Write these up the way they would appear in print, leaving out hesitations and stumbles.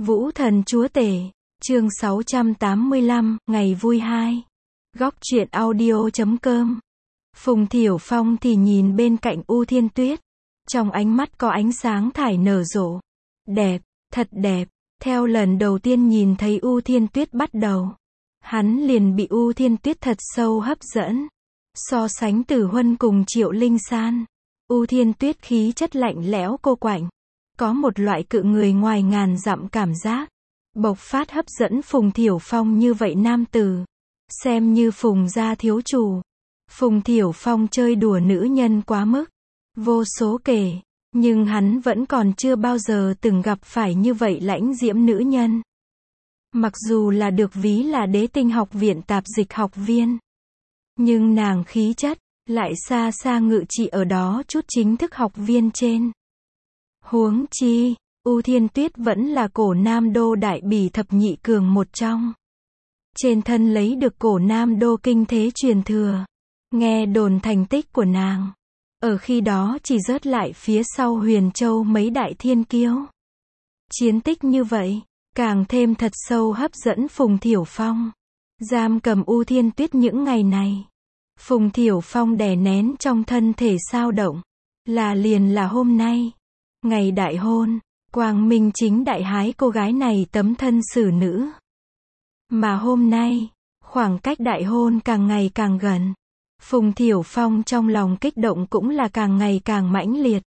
Vũ Thần Chúa Tể, chương 685, ngày vui 2. Góc truyện audio.com. Phùng Thiểu Phong thì nhìn bên cạnh U Thiên Tuyết. Trong ánh mắt có ánh sáng thải nở rộ. Đẹp, thật đẹp. Theo lần đầu tiên nhìn thấy U Thiên Tuyết bắt đầu, hắn liền bị U Thiên Tuyết thật sâu hấp dẫn. So sánh Tử Huân cùng Triệu Linh San, U Thiên Tuyết khí chất lạnh lẽo cô quạnh, có một loại cự người ngoài ngàn dặm cảm giác, bộc phát hấp dẫn Phùng Thiểu Phong như vậy nam tử. Xem như Phùng gia thiếu chủ. Phùng Thiểu Phong chơi đùa nữ nhân quá mức, vô số kể, nhưng hắn vẫn còn chưa bao giờ từng gặp phải như vậy lãnh diễm nữ nhân. Mặc dù là được ví là Đế Tinh học viện tạp dịch học viên, nhưng nàng khí chất lại xa xa ngự trị ở đó chút chính thức học viên trên. Huống chi, U Thiên Tuyết vẫn là cổ Nam Đô đại bỉ thập nhị cường một trong. Trên thân lấy được cổ Nam Đô kinh thế truyền thừa. Nghe đồn thành tích của nàng, ở khi đó chỉ rớt lại phía sau Huyền Châu mấy đại thiên kiêu. Chiến tích như vậy, càng thêm thật sâu hấp dẫn Phùng Thiểu Phong. Giam cầm U Thiên Tuyết những ngày này, Phùng Thiểu Phong đè nén trong thân thể sao động. Liền là hôm nay, ngày đại hôn, quang minh chính đại hái cô gái này tấm thân xử nữ. Mà hôm nay, khoảng cách đại hôn càng ngày càng gần. Phùng Thiểu Phong trong lòng kích động cũng là càng ngày càng mãnh liệt.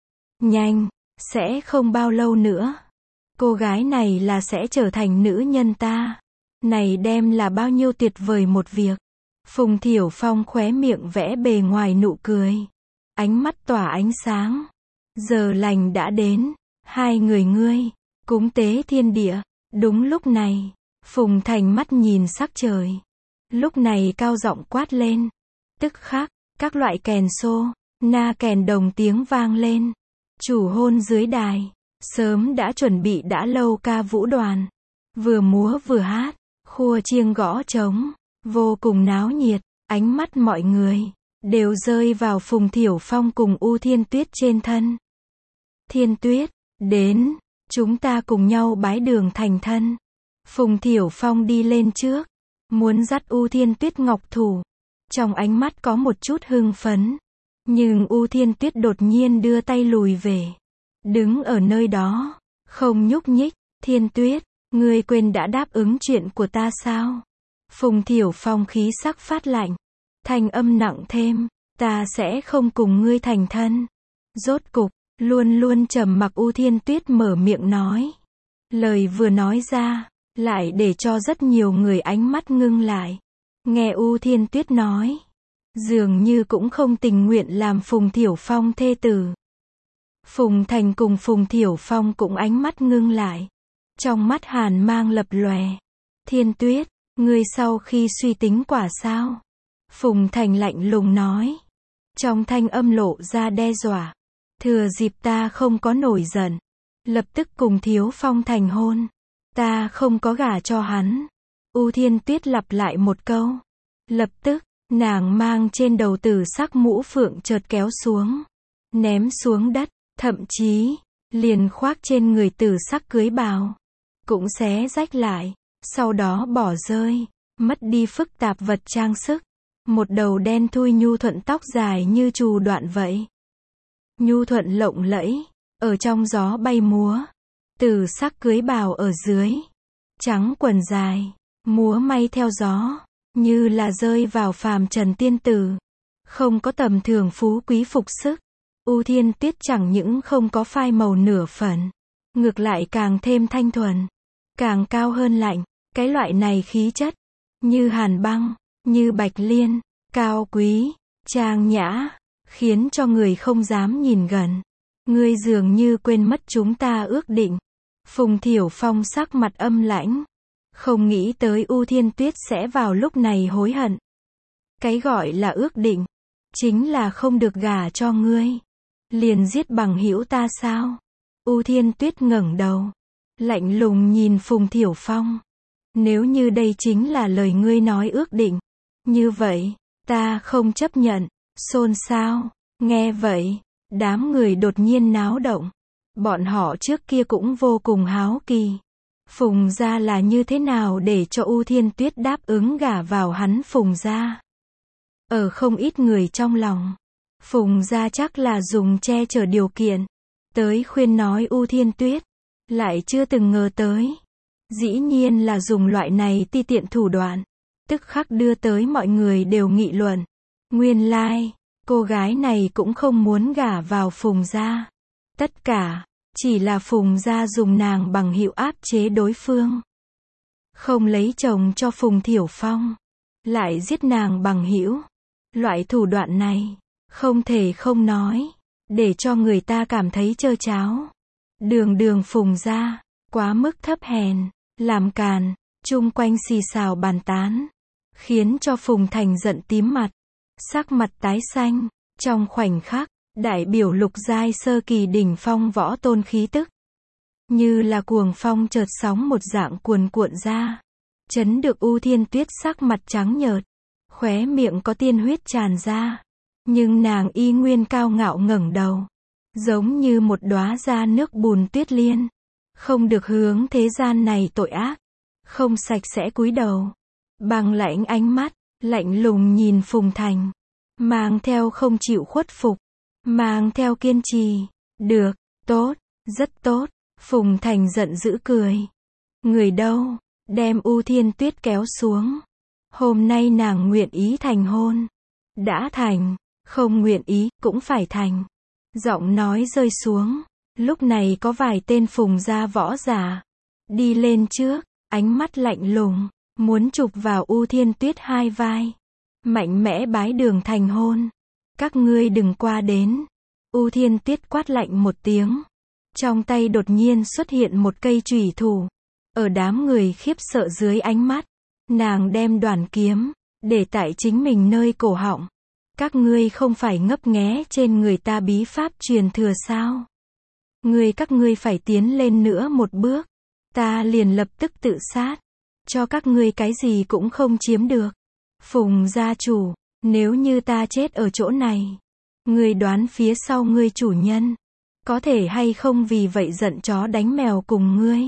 Nhanh, sẽ không bao lâu nữa, cô gái này là sẽ trở thành nữ nhân ta. Này đem là bao nhiêu tuyệt vời một việc. Phùng Thiểu Phong khóe miệng vẽ bề ngoài nụ cười, ánh mắt tỏa ánh sáng. Giờ lành đã đến, hai người ngươi cúng tế thiên địa. Đúng lúc này, Phùng Thành mắt nhìn sắc trời, lúc này cao giọng quát lên. Tức khắc, các loại kèn xô, na kèn đồng tiếng vang lên. Chủ hôn dưới đài, sớm đã chuẩn bị đã lâu ca vũ đoàn, vừa múa vừa hát, khua chiêng gõ trống, vô cùng náo nhiệt. Ánh mắt mọi người đều rơi vào Phùng Thiểu Phong cùng U Thiên Tuyết trên thân. Thiên Tuyết, đến, chúng ta cùng nhau bái đường thành thân. Phùng Thiểu Phong đi lên trước, muốn dắt U Thiên Tuyết ngọc thủ. Trong ánh mắt có một chút hưng phấn. Nhưng U Thiên Tuyết đột nhiên đưa tay lùi về. Đứng ở nơi đó, không nhúc nhích. Thiên Tuyết, ngươi quên đã đáp ứng chuyện của ta sao? Phùng Thiểu Phong khí sắc phát lạnh. Thanh âm nặng thêm, ta sẽ không cùng ngươi thành thân. Rốt cục, luôn luôn trầm mặc U Thiên Tuyết mở miệng nói. Lời vừa nói ra, lại để cho rất nhiều người ánh mắt ngưng lại. Nghe U Thiên Tuyết nói, dường như cũng không tình nguyện làm Phùng Thiểu Phong thê tử. Phùng Thành cùng Phùng Thiểu Phong cũng ánh mắt ngưng lại. Trong mắt hàn mang lập lòe. Thiên Tuyết, ngươi sau khi suy tính quả sao? Phùng Thành lạnh lùng nói. Trong thanh âm lộ ra đe dọa. Thừa dịp ta không có nổi giận, lập tức cùng Thiếu Phong thành hôn. Ta không có gả cho hắn. U Thiên Tuyết lặp lại một câu. Lập tức, nàng mang trên đầu tử sắc mũ phượng chợt kéo xuống, ném xuống đất, thậm chí, liền khoác trên người tử sắc cưới bào, cũng xé rách lại, sau đó bỏ rơi, mất đi phức tạp vật trang sức. Một đầu đen thui nhu thuận tóc dài như trù đoạn vậy. Nhu thuận lộng lẫy, ở trong gió bay múa. Tử sắc cưới bào ở dưới, trắng quần dài, múa may theo gió, như là rơi vào phàm trần tiên tử. Không có tầm thường phú quý phục sức. U Thiên Tuyết chẳng những không có phai màu nửa phần, ngược lại càng thêm thanh thuần, càng cao hơn lạnh. Cái loại này khí chất, như hàn băng, như bạch liên, cao quý, trang nhã, khiến cho người không dám nhìn gần. Ngươi dường như quên mất chúng ta ước định. Phùng Thiểu Phong sắc mặt âm lãnh. Không nghĩ tới U Thiên Tuyết sẽ vào lúc này hối hận. Cái gọi là ước định, chính là không được gả cho ngươi. Liền giết bằng hữu ta sao? U Thiên Tuyết ngẩng đầu, lạnh lùng nhìn Phùng Thiểu Phong. Nếu như đây chính là lời ngươi nói ước định, như vậy, ta không chấp nhận. Xôn xao. Nghe vậy, đám người đột nhiên náo động. Bọn họ trước kia cũng vô cùng háo kỳ. Phùng gia là như thế nào để cho U Thiên Tuyết đáp ứng gả vào hắn Phùng gia? Ở không ít người trong lòng, Phùng gia chắc là dùng che chở điều kiện, tới khuyên nói U Thiên Tuyết, lại chưa từng ngờ tới. Dĩ nhiên là dùng loại này ti tiện thủ đoạn, tức khắc đưa tới mọi người đều nghị luận. Nguyên lai, cô gái này cũng không muốn gả vào Phùng gia. Tất cả, chỉ là Phùng gia dùng nàng bằng hữu áp chế đối phương. Không lấy chồng cho Phùng Thiểu Phong, lại giết nàng bằng hữu. Loại thủ đoạn này, không thể không nói, để cho người ta cảm thấy trơ tráo. Đường đường Phùng gia, quá mức thấp hèn, làm càn, chung quanh xì xào bàn tán, khiến cho Phùng Thành giận tím mặt, sắc mặt tái xanh. Trong khoảnh khắc, đại biểu lục giai sơ kỳ đỉnh phong võ tôn khí tức, như là cuồng phong chợt sóng một dạng cuồn cuộn ra, chấn được U Thiên Tuyết sắc mặt trắng nhợt, khóe miệng có tiên huyết tràn ra, nhưng nàng y nguyên cao ngạo ngẩng đầu, giống như một đóa ra nước bùn tuyết liên, không được hướng thế gian này tội ác, không sạch sẽ cúi đầu, bằng lãnh ánh mắt, lạnh lùng nhìn Phùng Thành, mang theo không chịu khuất phục, mang theo kiên trì. Được, tốt, rất tốt. Phùng Thành giận dữ cười. Người đâu, đem U Thiên Tuyết kéo xuống. Hôm nay nàng nguyện ý thành hôn. Đã thành, không nguyện ý, cũng phải thành. Giọng nói rơi xuống. Lúc này có vài tên Phùng gia võ giả đi lên trước, ánh mắt lạnh lùng, muốn chụp vào U Thiên Tuyết hai vai. Mạnh mẽ bái đường thành hôn. Các ngươi đừng qua đến. U Thiên Tuyết quát lạnh một tiếng. Trong tay đột nhiên xuất hiện một cây chùy thủ. Ở đám người khiếp sợ dưới ánh mắt, nàng đem đoàn kiếm để tại chính mình nơi cổ họng. Các ngươi không phải ngấp nghé trên người ta bí pháp truyền thừa sao? Các ngươi phải tiến lên nữa một bước, ta liền lập tức tự sát, cho các ngươi cái gì cũng không chiếm được. Phùng gia chủ, nếu như ta chết ở chỗ này, ngươi đoán phía sau ngươi chủ nhân có thể hay không vì vậy giận chó đánh mèo cùng ngươi?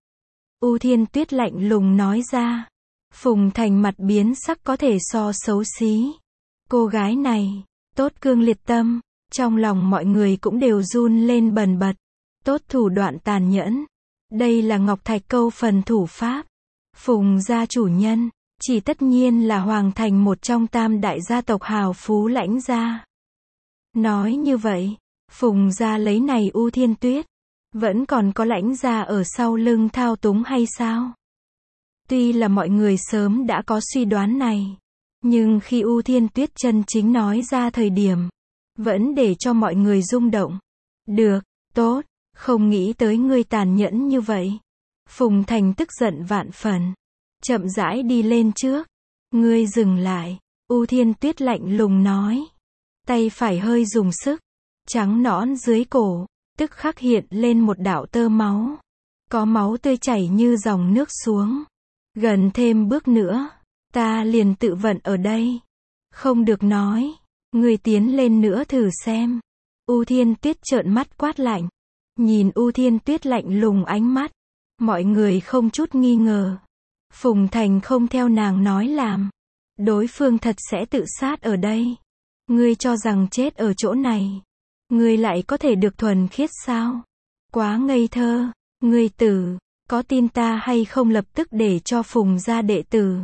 U Thiên Tuyết lạnh lùng nói ra. Phùng Thành mặt biến sắc có thể so xấu xí. Cô gái này, tốt cương liệt tâm, trong lòng mọi người cũng đều run lên bần bật. Tốt thủ đoạn tàn nhẫn. Đây là Ngọc Thạch Câu phần thủ pháp. Phùng gia chủ nhân, chỉ tất nhiên là Hoàng Thành một trong tam đại gia tộc hào phú lãnh gia. Nói như vậy, Phùng gia lấy này U Thiên Tuyết, vẫn còn có lãnh gia ở sau lưng thao túng hay sao? Tuy là mọi người sớm đã có suy đoán này, nhưng khi U Thiên Tuyết chân chính nói ra thời điểm, vẫn để cho mọi người rung động. Được, tốt, không nghĩ tới ngươi tàn nhẫn như vậy. Phùng Thành tức giận vạn phần, chậm rãi đi lên trước. Ngươi dừng lại, U Thiên Tuyết lạnh lùng nói. Tay phải hơi dùng sức, trắng nõn dưới cổ, tức khắc hiện lên một đạo tơ máu. Có máu tươi chảy như dòng nước xuống. Gần thêm bước nữa, ta liền tự vận ở đây. Không được nói, ngươi tiến lên nữa thử xem. U Thiên Tuyết trợn mắt quát lạnh. Nhìn U Thiên Tuyết lạnh lùng ánh mắt, mọi người không chút nghi ngờ. Phùng Thành không theo nàng nói làm. Đối phương thật sẽ tự sát ở đây. Ngươi cho rằng chết ở chỗ này, ngươi lại có thể được thuần khiết sao? Quá ngây thơ. Ngươi tử, có tin ta hay không lập tức để cho Phùng gia đệ tử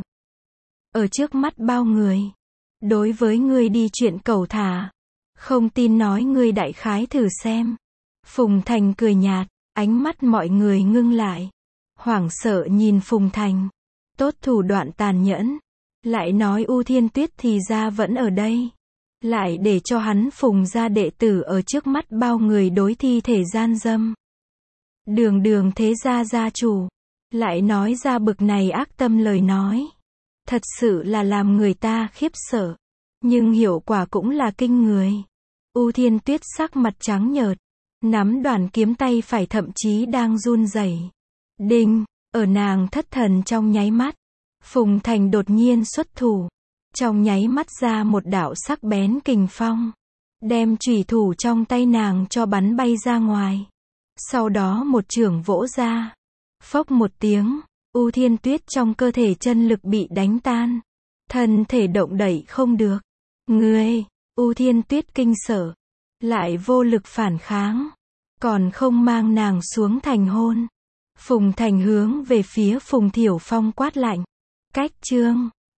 ở trước mắt bao người, đối với ngươi đi chuyện cầu thả. Không tin nói ngươi đại khái thử xem. Phùng Thành cười nhạt, ánh mắt mọi người ngưng lại. Hoảng sợ nhìn Phùng Thành. Tốt thủ đoạn tàn nhẫn. Lại nói U Thiên Tuyết thì ra vẫn ở đây. Lại để cho hắn Phùng gia đệ tử ở trước mắt bao người đối thi thể gian dâm. Đường đường thế gia gia chủ, lại nói ra bực này ác tâm lời nói. Thật sự là làm người ta khiếp sợ. Nhưng hiệu quả cũng là kinh người. U Thiên Tuyết sắc mặt trắng nhợt, nắm đoàn kiếm tay phải thậm chí đang run rẩy. Đinh, ở nàng thất thần trong nháy mắt, Phùng Thành đột nhiên xuất thủ. Trong nháy mắt ra một đạo sắc bén kình phong, đem chủy thủ trong tay nàng cho bắn bay ra ngoài. Sau đó một chưởng vỗ ra, Phốc một tiếng, U Thiên Tuyết trong cơ thể chân lực bị đánh tan. Thân thể động đẩy không được. Ngươi, U Thiên Tuyết kinh sợ. Lại vô lực phản kháng. Còn không mang nàng xuống thành hôn. Phùng Thành hướng về phía Phùng Thiểu Phong quát lạnh. Cách chương.